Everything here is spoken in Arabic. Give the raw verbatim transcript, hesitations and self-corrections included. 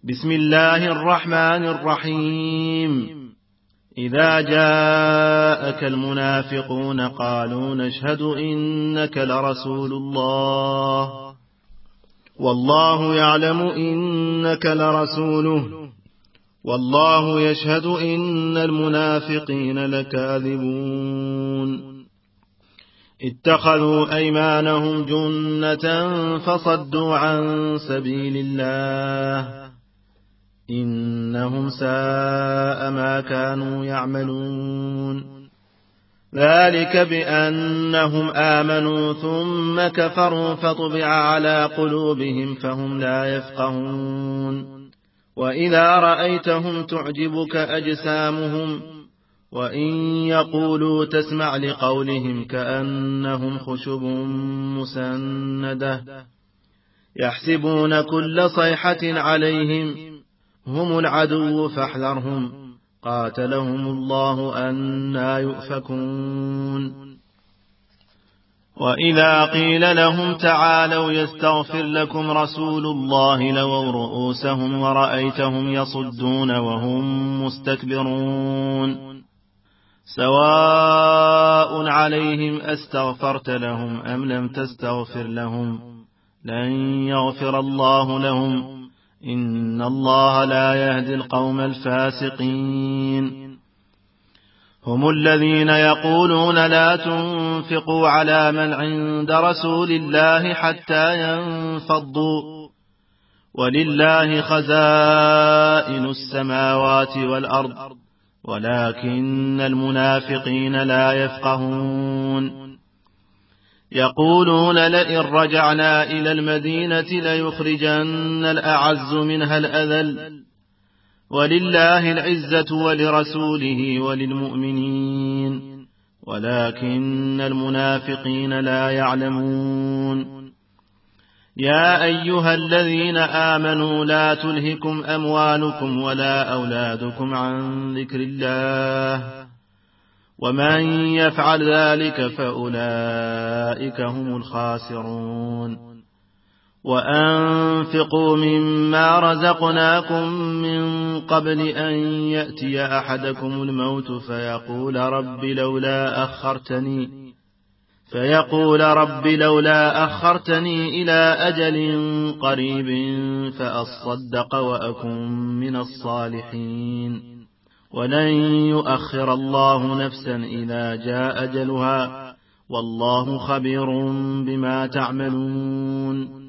بسم الله الرحمن الرحيم. إذا جاءك المنافقون قالوا نشهد إنك لرسول الله والله يعلم إنك لرسوله والله يشهد إن المنافقين لكاذبون. اتخذوا أيمانهم جنة فصدوا عن سبيل الله إنهم ساء ما كانوا يعملون. ذلك بأنهم آمنوا ثم كفروا فطبع على قلوبهم فهم لا يفقهون. وإذا رأيتهم تعجبك أجسامهم وإن يقولوا تسمع لقولهم كأنهم خشب مسندة يحسبون كل صيحة عليهم هم العدو فاحذرهم قاتلهم الله أنى يؤفكون. وإذا قيل لهم تعالوا يستغفر لكم رسول الله لووا رؤوسهم ورأيتهم يصدون وهم مستكبرون. سواء عليهم أستغفرت لهم أم لم تستغفر لهم لن يغفر الله لهم إن الله لا يهدي القوم الفاسقين. هم الذين يقولون لا تنفقوا على من عند رسول الله حتى ينفضوا ولله خزائن السماوات والأرض ولكن المنافقين لا يفقهون. يقولون لئن رجعنا إلى المدينة ليخرجن الأعز منها الأذل ولله العزة ولرسوله وللمؤمنين ولكن المنافقين لا يعلمون. يا أيها الذين آمنوا لا تلهكم أموالكم ولا أولادكم عن ذكر الله ومن يفعل ذلك فأولئك هم الخاسرون. وأنفقوا مما رزقناكم من قبل أن يأتي أحدكم الموت فيقول رب لولا أخرتني فيقول رب لولا أخرتني إلى أجل قريب فأصدق وأكن من الصالحين ولن يؤخر الله نفسا إذا جاء أجلها والله خبير بما تعملون.